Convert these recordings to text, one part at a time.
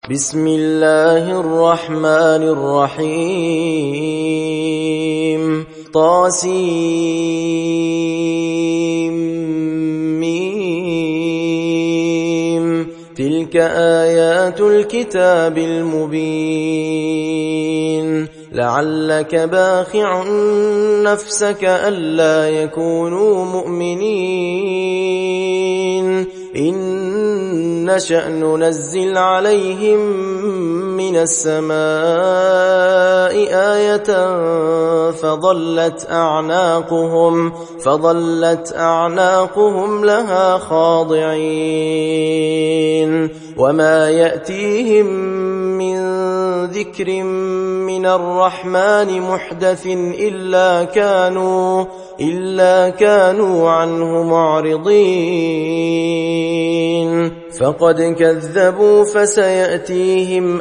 بسم الله الرحمن الرحيم طاسيم تلك آيات الكتاب المبين لعلك باخع نفسك ألا يكونوا مؤمنين إن نشأ ننزل عليهم من السماء آية فظلت أعناقهم لها خاضعين وما يأتيهم من ذكر من الرحمن محدث إلا كانوا عنه معرضين فقد كذبوا فسيأتيهم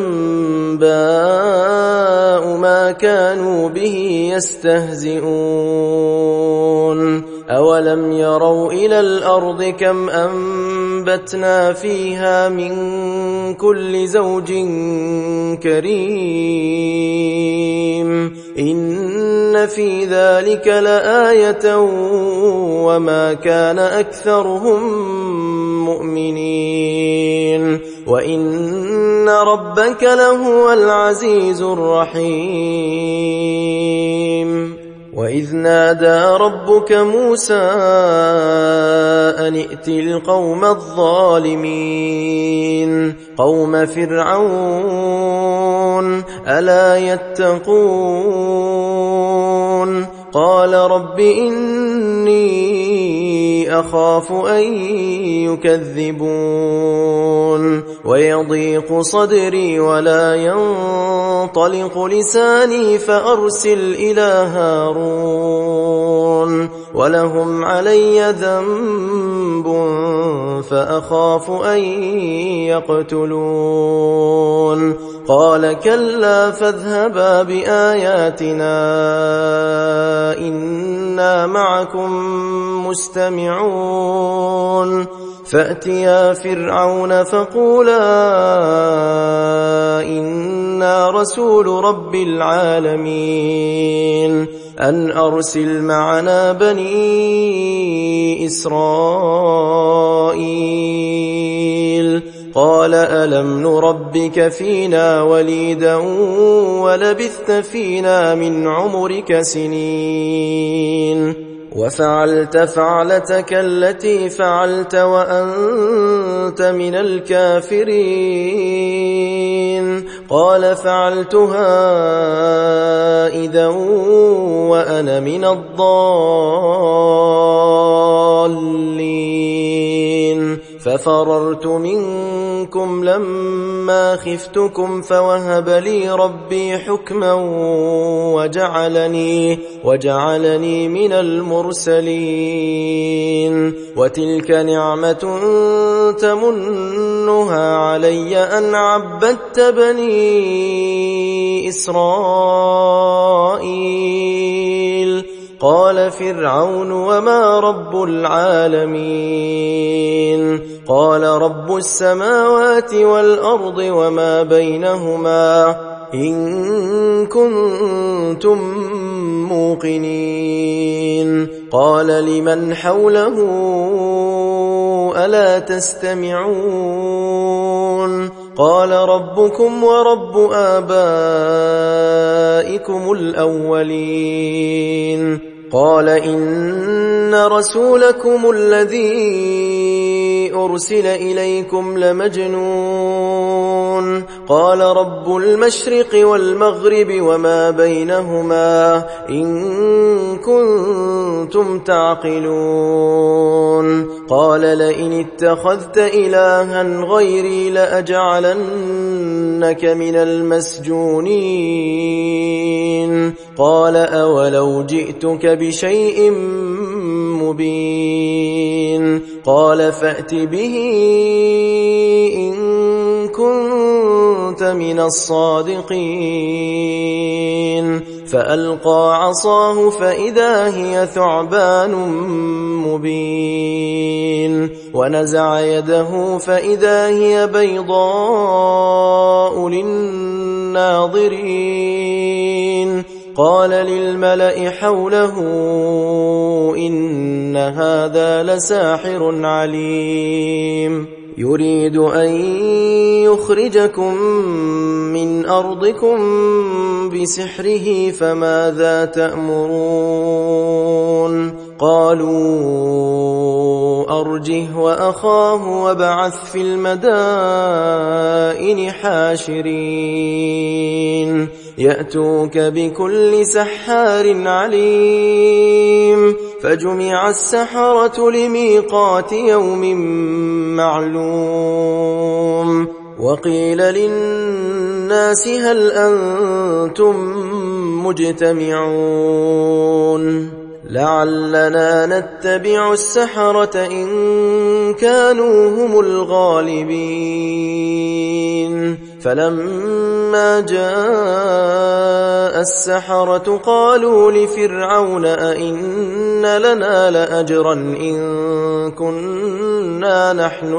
أنباء ما كانوا به يستهزئون أولم يروا إلى الأرض كم أنبتنا فيها من كل زوج كريم إن في ذلك لآية وما كان أكثرهم مؤمنين وإن ربك لهو العزيز الرحيم وإذ نادى ربك موسى أن ائت القوم الظالمين قوم فرعون ألا يتقون قال رب إني أخاف أن يكذبون ويضيق صدري ولا ينطلق لساني فأرسل إلى هارون ولهم علي ذنب فأخاف أن يقتلون قال كلا فاذهبا بآياتنا إنا معكم مستمعون فأتيا فرعون فقولا إنا رسول رب العالمين أن أرسل معنا بني إسرائيل قال ألم نربك فينا وليدا ولبثت فينا من عمرك سنين وفعلت فعلتك التي فعلت وأنت من الكافرين قال فعلتها إذا وأنا من الضالين ففررت منكم لما خفتكم فوهب لي ربي حكما وجعلني من المرسلين وتلك نعمة تمنها علي أن عبدت بني إسرائيل قال فرعون وما رب العالمين قال رب السماوات والأرض وما بينهما إن كنتم موقنين قال لمن حوله ألا تستمعون قال ربكم ورب آبائكم الأولين قال إن رسولكم الذي أرسل إليكم لمجنون قال رب المشرق والمغرب وما بينهما إن كنتم تعقلون قال لئن اتخذت إلها غيري لأجعلنك من المسجونين قال أولو جئتك بشيء مبين قال فأت به إن كنت من الصادقين فألقى عصاه فإذا هي ثعبان ناظرين قال للملأ حوله إن هذا لساحر عليم يريد أن يخرجكم من أرضكم بسحره فماذا تأمرون قالوا أرجه وأخاه وابعث في المدائن حاشرين يأتوك بكل سحار عليم فجمع السحرة لميقات يوم معلوم وقيل للناس هل أنتم مجتمعون لعلنا نتبع السحرة إن كانوا هم الغالبين فلما جاء السحرة قالوا لفرعون أئن لنا لأجرا إن كنا نحن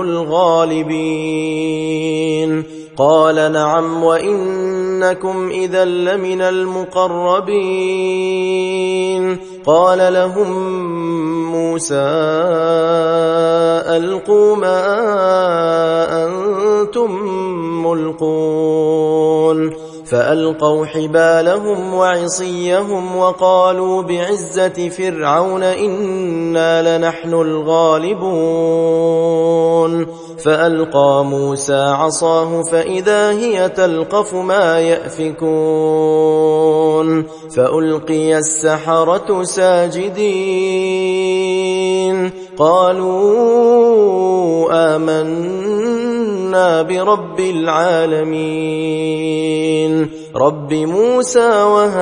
الغالبين قال نعم وإنكم إذا لمن المقربين قال لهم موسى ألقوا ما أنتم ملقون فألقوا حبالهم وعصيهم وقالوا بعزة فرعون إنا لنحن الغالبون فألقى موسى عصاه فإذا هي تلقف ما يأفكون فألقي السحرة ساجدين قالوا آمنا برب العالمين رب موسى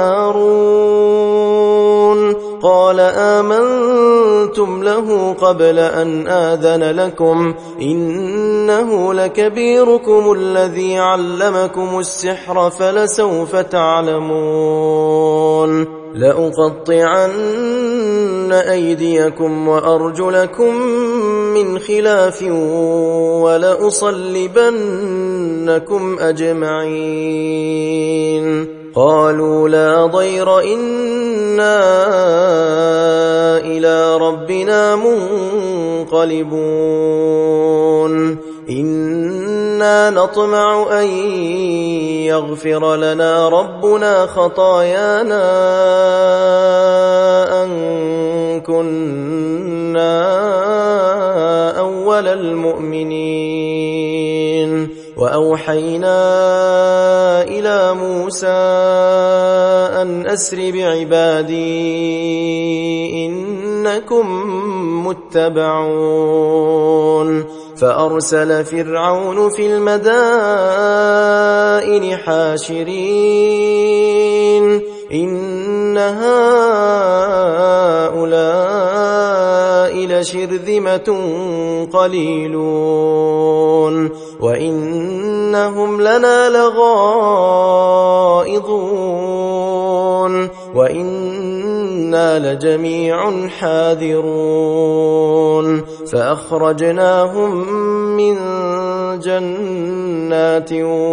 وهارون قال آمنتم له قبل أن آذن لكم إنه لكبيركم الذي علمكم السحر فلسوف تعلمون لأقطعن أيديكم وأرجلكم من خلاف ولأصلبنكم أجمعين قالوا لا ضير إنا إلى ربنا منقلبون إنا نطمع أن يغفر لنا ربنا خطايانا أن كنا أول المؤمنين وأوحينا إلى موسى أن أسر بعبادي إنكم متبعون فأرسل فرعون في المدائن حاشرين إن هؤلاء لشرذمة قليلون وإنهم لنا لغائظون وإنا لجميع حاذرون فأخرجناهم من جنات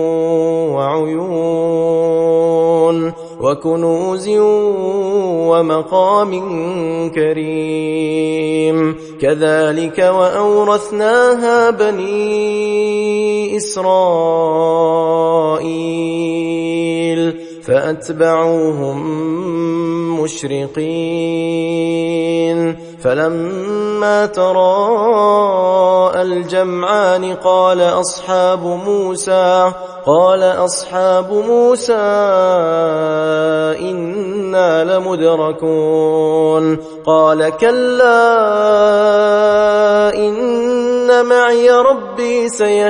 وعيون وكنوز ومقام كريم كذلك وأورثناها بني إسرائيل فأتبعوهم مشرقين فلما تراءى الجمعان قال أصحاب موسى إنا لمدركون قال كلا إن معي ربي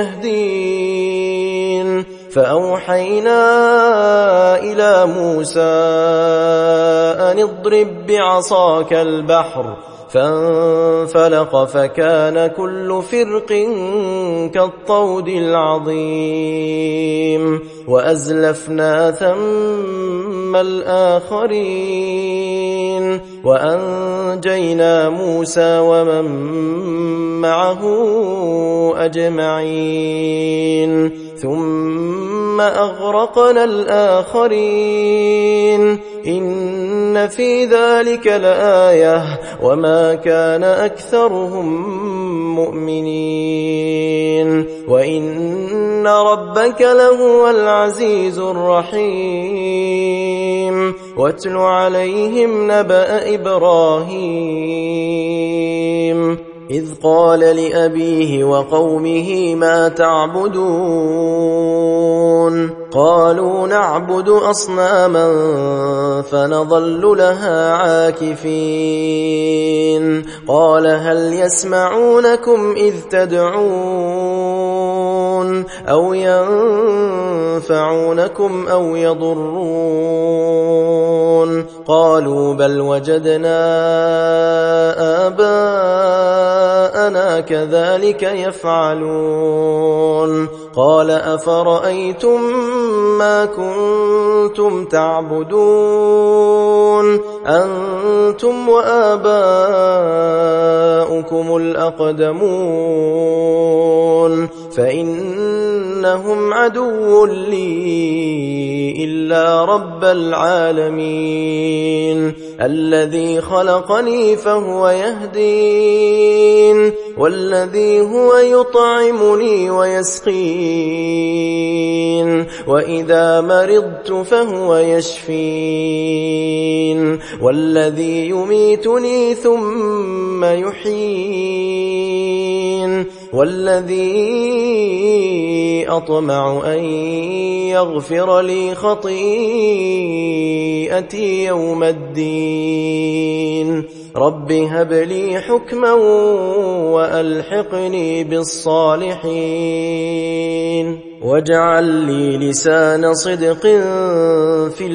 سيهدين فأوحينا إلى موسى أن اضرب بعصاك البحر فانفلق فكان كل فرق كالطود العظيم وأزلفنا ثم الآخرين وأنجينا موسى ومن معه أجمعين ثم ثم أغرقنا الآخرين إن في ذلك لآية وما كان أكثرهم مؤمنين وإن ربك لهو العزيز الرحيم واتل عليهم نبأ إبراهيم إذ قال لأبيه وقومه ما تعبدون قالوا نعبد أصناما فنظل لها عاكفين قال هل يسمعونكم إذ تدعون أو ينفعونكم أو يضرون قالوا بل وجدنا آباءنا كذلك يفعلون قال أفرأيتم ما كنتم تعبدون أنتم وآباؤكم الأقدمون فإنهم عدو لي إلا رب العالمين الذي خلقني فهو يهدين والذي هو يطعمني ويسقين وإذا مرضت فهو يشفين والذي يميتني ثم يحيين والذي أطمع أن يغفر لي خطيئتي يوم الدين رب هب لي حكما وألحقني بالصالحين واجعل لي لسان صدق في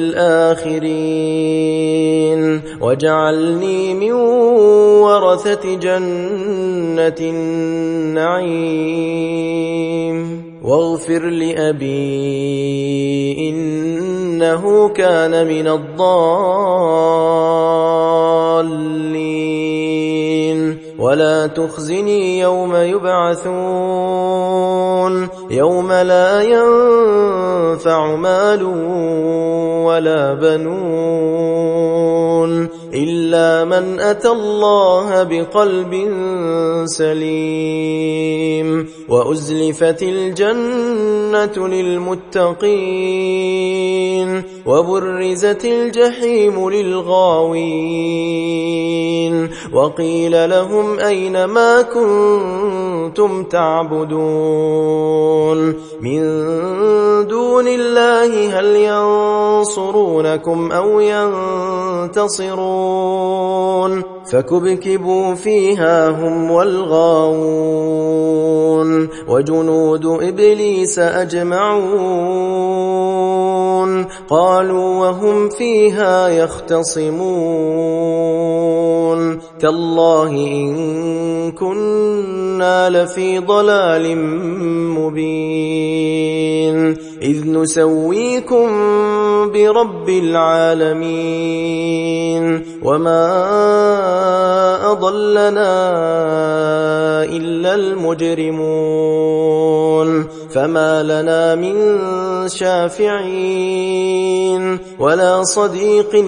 الآخرين واجعلني من ورثة جنة النعيم واغفر لأبي إنه كان من الضالين ولا تخزني يوم يبعثون يوم لا ينفع مال ولا بنون إلا من أتى الله بقلب سليم وأزلفت الجنة للمتقين وبرزت الجحيم للغاوين وقيل لهم أين ما كنتم تعبدون من دون الله هل ينصرونكم أو ينتصرون فكبكبوا فيها هم والغاوون وجنود إبليس أجمعون قالوا وهم فيها يختصمون تالله إن كنا لفي ضلال مبين إذ نسويكم برب العالمين وما أضلنا إلا المجرمون فما لنا من شافعين ولا صديق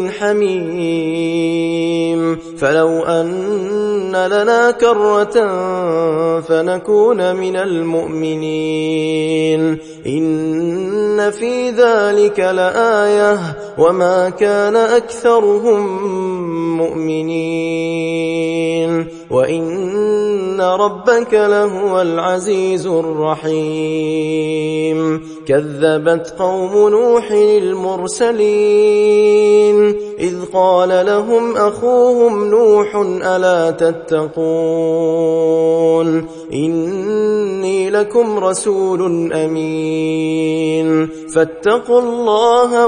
حميم فلو أن لنا كرة فنكون من المؤمنين إن في ذلك لآية وما كان أكثرهم مؤمنين وإن ربك لهو العزيز الرحيم كذبت قوم نوح المرسلين إذ قال لهم أخوهم نوح ألا تتقون إني لكم رسول أمين فاتقوا الله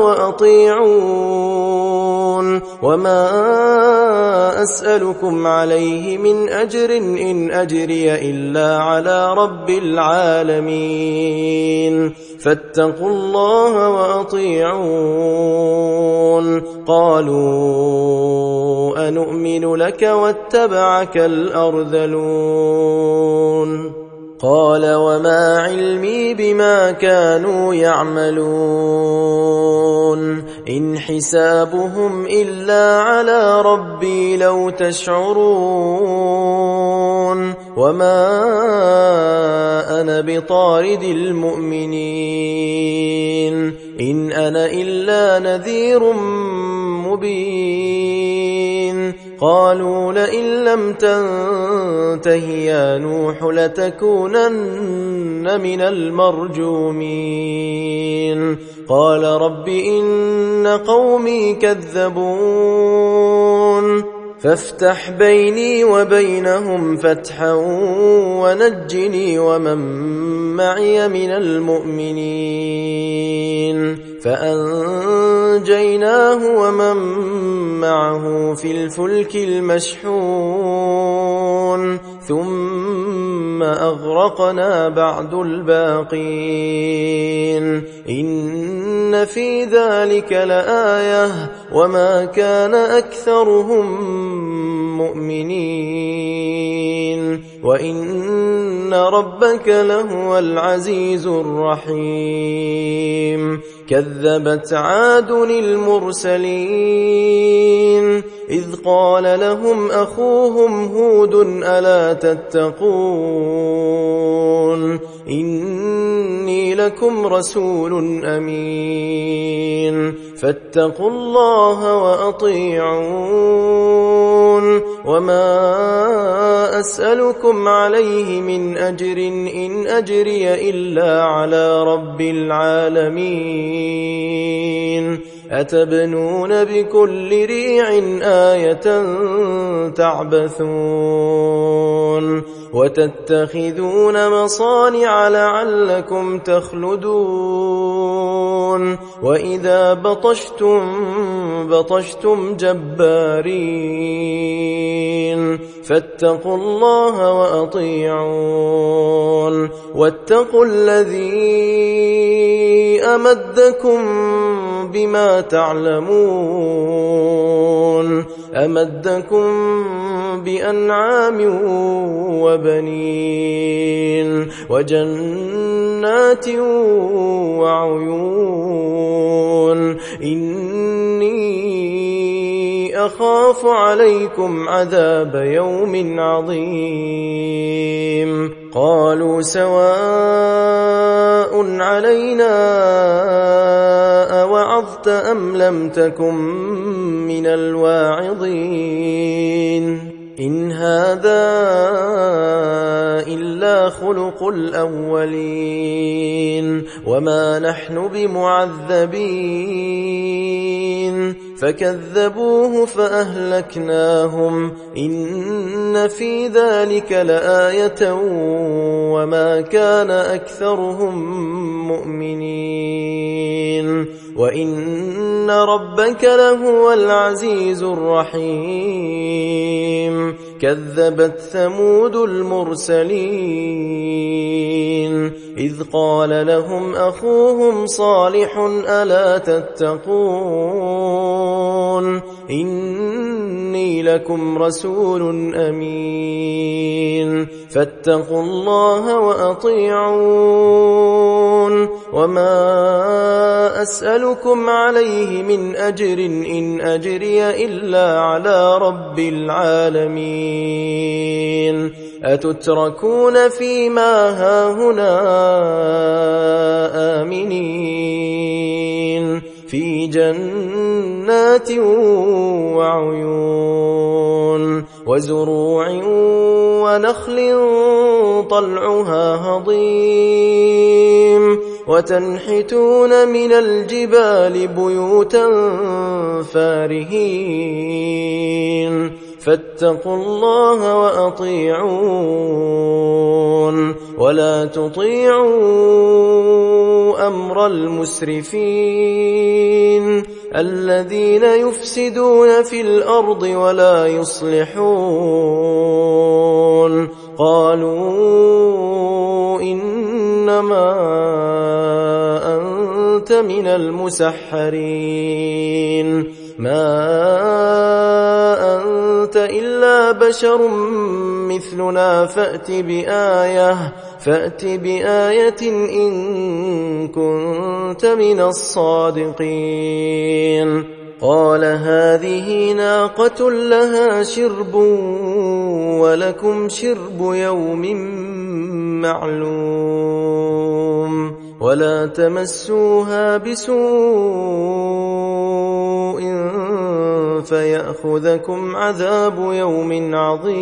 وأطيعون وما أسألكم عليه من أجر إن أجري إلا على رب العالمين فاتقوا الله وأطيعون قالوا أنؤمن لك واتبعك الأرذلون قال وما علمي بما كانوا يعملون إن حسابهم إلا على ربي لو تشعرون وما أنا بطارد المؤمنين إن أنا إلا نذير مبين قالوا لئن لم تنته يا نوح لتكونن من المرجومين قال رب إن قومي كذبون فافتح بيني وبينهم فتحا ونجني ومن معي من المؤمنين فأنجيناه ومن معه في الفلك المشحون ثم أغرقنا بعد الباقين إن في ذلك لآية وما كان أكثرهم مؤمنين وإن ربك لهو العزيز الرحيم كذبت عاد المرسلين إذ قال لهم أخوهم هود ألا تتقون إني لكم رسول أمين فاتقوا الله وأطيعون وما أسألكم عليه من أجر إن أجري إلا على رب العالمين أتبنون بكل ريع آية تعبثون وتتخذون مصانع لعلكم تخلدون وإذا بطشتم جبارين فاتقوا الله وأطيعون واتقوا الذي أمدكم بما تعلمون أمدكم بأنعام وبنين وجنات وعيون إني أخاف عليكم عذاب يوم عظيم قالوا سواء علينا أوعظت أم لم تكن من الواعظين إن هذا إلا خلق الأولين وما نحن بمعذبين فكذبوه فأهلكناهم إن في ذلك لآية وما كان أكثرهم مؤمنين وإن ربك لهو العزيز الرحيم كذبت ثمود المرسلين إذ قال لهم أخوهم صالح ألا تتقون إني لكم رسول أمين فاتقوا الله وأطيعون وما أسألكم عليه من أجر إن أجري إلا على رب العالمين أتتركون فيما هاهنا آمنين في جنات وعيون وزروع ونخل طلعها هضيم وتنحتون من الجبال بيوتا فارهين فاتقوا الله وأطيعون ولا تطيعوا أمر المسرفين الذين يفسدون في الأرض ولا يصلحون قالوا إنما أنت من المسحرين ما أنت إلا بشر مثلنا فأت فأت بآية إن كنت من الصادقين قال هذه ناقة لها شرب ولكم شرب يوم معلوم ولا تمسوها بسوء فيأخذكم عذاب يوم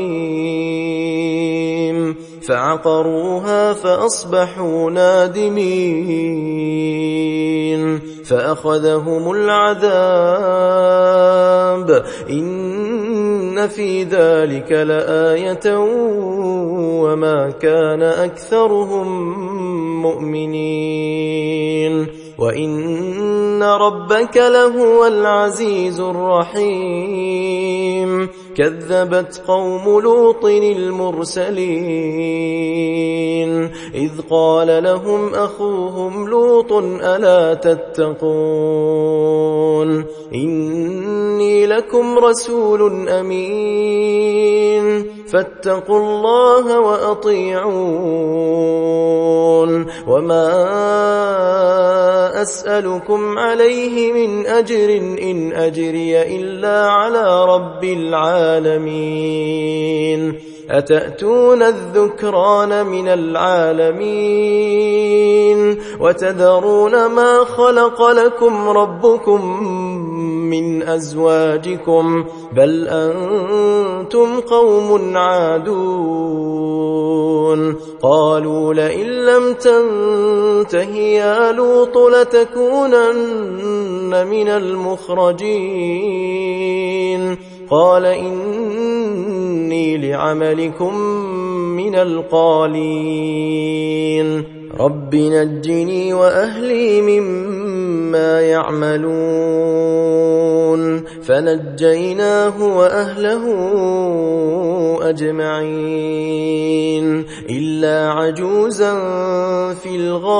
عظيم فعقروها فأصبحوا نادمين فأخذهم العذاب إن في ذلك لآية وما كان أكثرهم مؤمنين وإن ربك لهو العزيز الرحيم كذبت قوم لوط المرسلين إذ قال لهم أخوهم لوط ألا تتقون إني لكم رسول أمين فاتقوا الله وأطيعون وما أسألكم عليه من أجر إن أجري إلا على رب العالمين أتأتون الذكران من العالمين وتذرون ما خلق لكم ربكم من أزواجكم بل أنتم قوم عادون قالوا لئن لم تنته يا لوط لتكونن من المخرجين قال إني لعملكم من القالين رب نجني وأهلي مما يعملون فنجيناه وأهله أجمعين إلا عجوزا في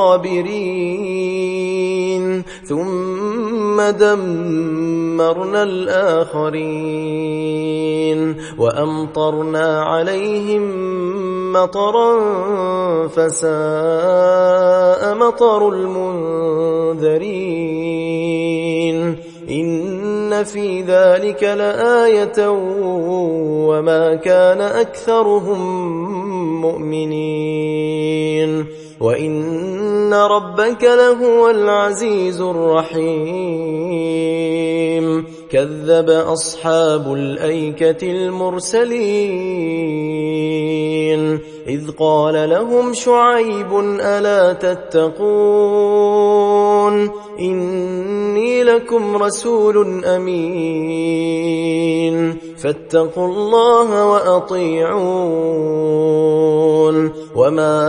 الغابرين ثم دمرنا الآخرين وأمطرنا عليهم مطرا فساء مطر المنذرين إن في ذلك لآية وما كان أكثرهم مؤمنين وإن ربك لهو العزيز الرحيم كذب أصحاب الأيكة المرسلين إذ قال لهم شعيب ألا تتقون إني لكم رسول أمين فاتقوا الله وأطيعون وما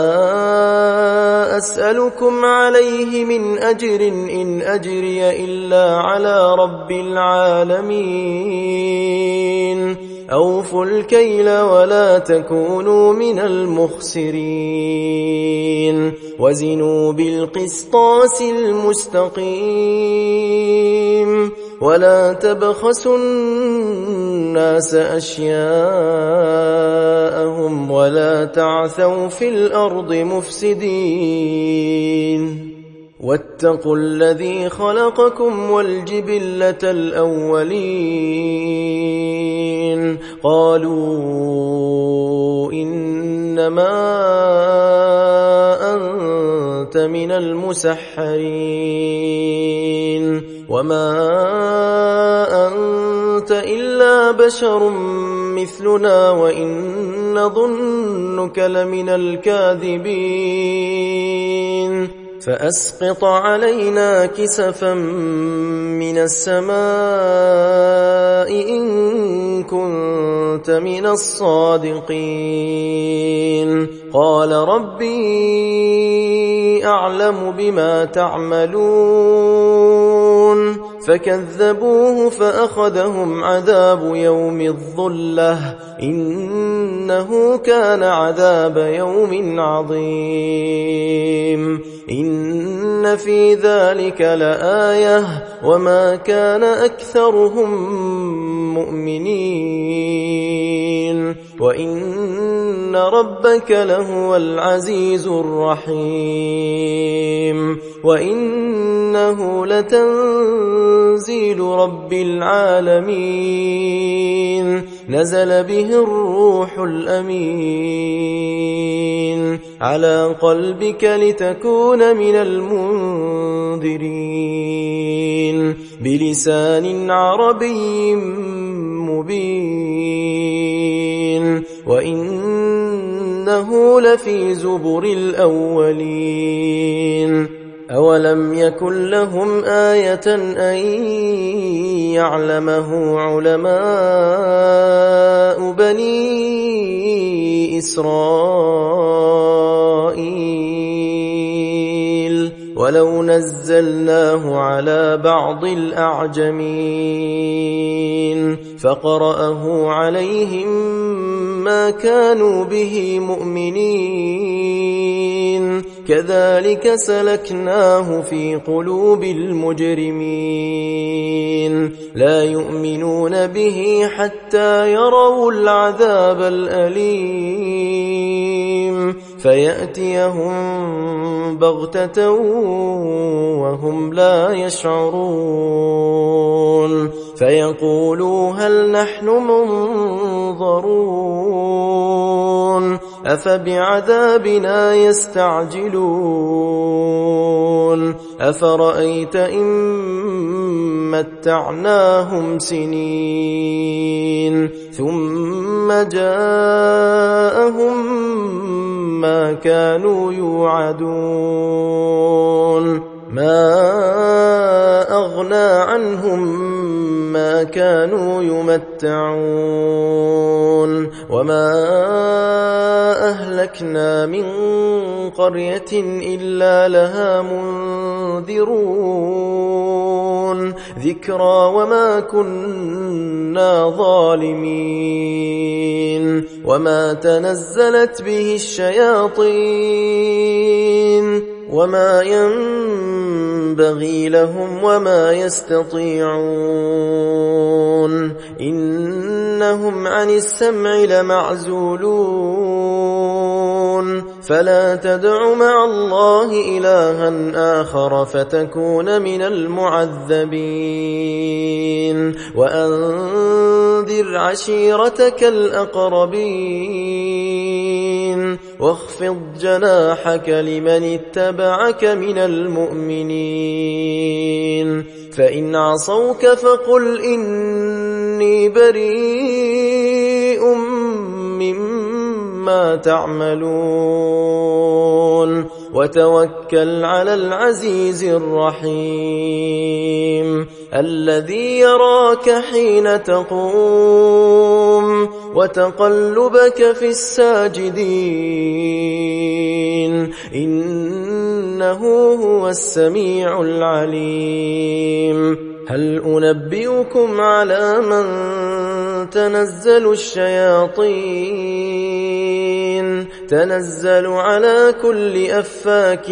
أسألكم عليه من أجر إن أجري إلا على رب العالمين أوفوا الكيل ولا تكونوا من المخسرين وزنوا بالقسطاس المستقيم ولا تبخسوا الناس أشياءهم ولا تعثوا في الأرض مفسدين واتقوا الذي خلقكم والجبلة الأولين قالوا إنما أنت من المسحرين وما أنت إلا بشر مثلنا وإن نظنك لمن الكاذبين فأسقط علينا كسفا من السماء إن كنت من الصادقين قال ربي أعلم بما تعملون فكذبوه فأخذهم عذاب يوم الظلة إنه كان عذاب يوم عظيم إن في ذلك لآية وما كان أكثرهم مؤمنين وإن ربك لهو العزيز الرحيم وإنه لتنزيل رب العالمين نزل به الروح الأمين على قلبك لتكون من المنذرين بلسان عربي مبين وإنه لفي زبر الأولين أولم يكن لهم آية أن يعلمه علماء بني إسرائيل ولو نزلناه على بعض الأعجمين فقرأه عليهم ما كانوا به مؤمنين كذلك سلكناه في قلوب المجرمين لا يؤمنون به حتى يروا العذاب الأليم فيأتيهم بغتة وهم لا يشعرون فيقولوا هل نحن منظرون أفبعذابنا يستعجلون أفرأيت إن متعناهم سنين ثم جاءهم ما كانوا يوعدون ما أغنى عنهم ما كانوا يمتعون وما أهلكنا من قرية إلا لها منذرون ذكرى وما كنا ظالمين وما تنزلت به الشياطين وما ينبغي لهم وما يستطيعون إنهم عن السمع لمعزولون فلا تدع مع الله إلها آخر فتكون من المعذبين وأنذر عشيرتك الأقربين واخفض جناحك لمن اتبعك من المؤمنين فإن عصوك فقل إني بريء مما تعملون وتوكل على العزيز الرحيم الذي يراك حين تقوم وتقلبك في الساجدين إنه هو السميع العليم هل أنبئكم على من تنزل الشياطين تنزل على كل أفاك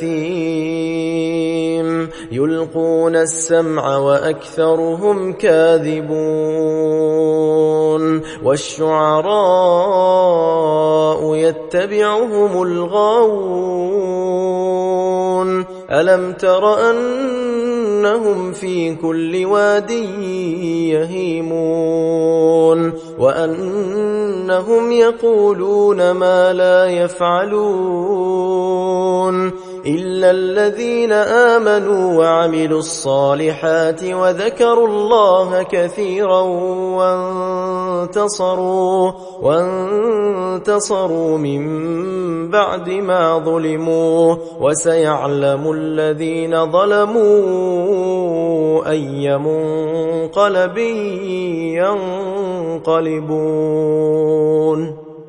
أثيم يلقون السمع وأكثرهم كاذبون والشعراء يتبعهم الغاوون ألم تر أنهم في كل واد يهيمون وأنهم يقولون ما لا يفعلون إلا الذين آمنوا وعملوا الصالحات وذكروا الله كثيرا وانتصروا من بعد ما ظلموا وسيعلم الذين ظلموا أي منقلب ينقلبون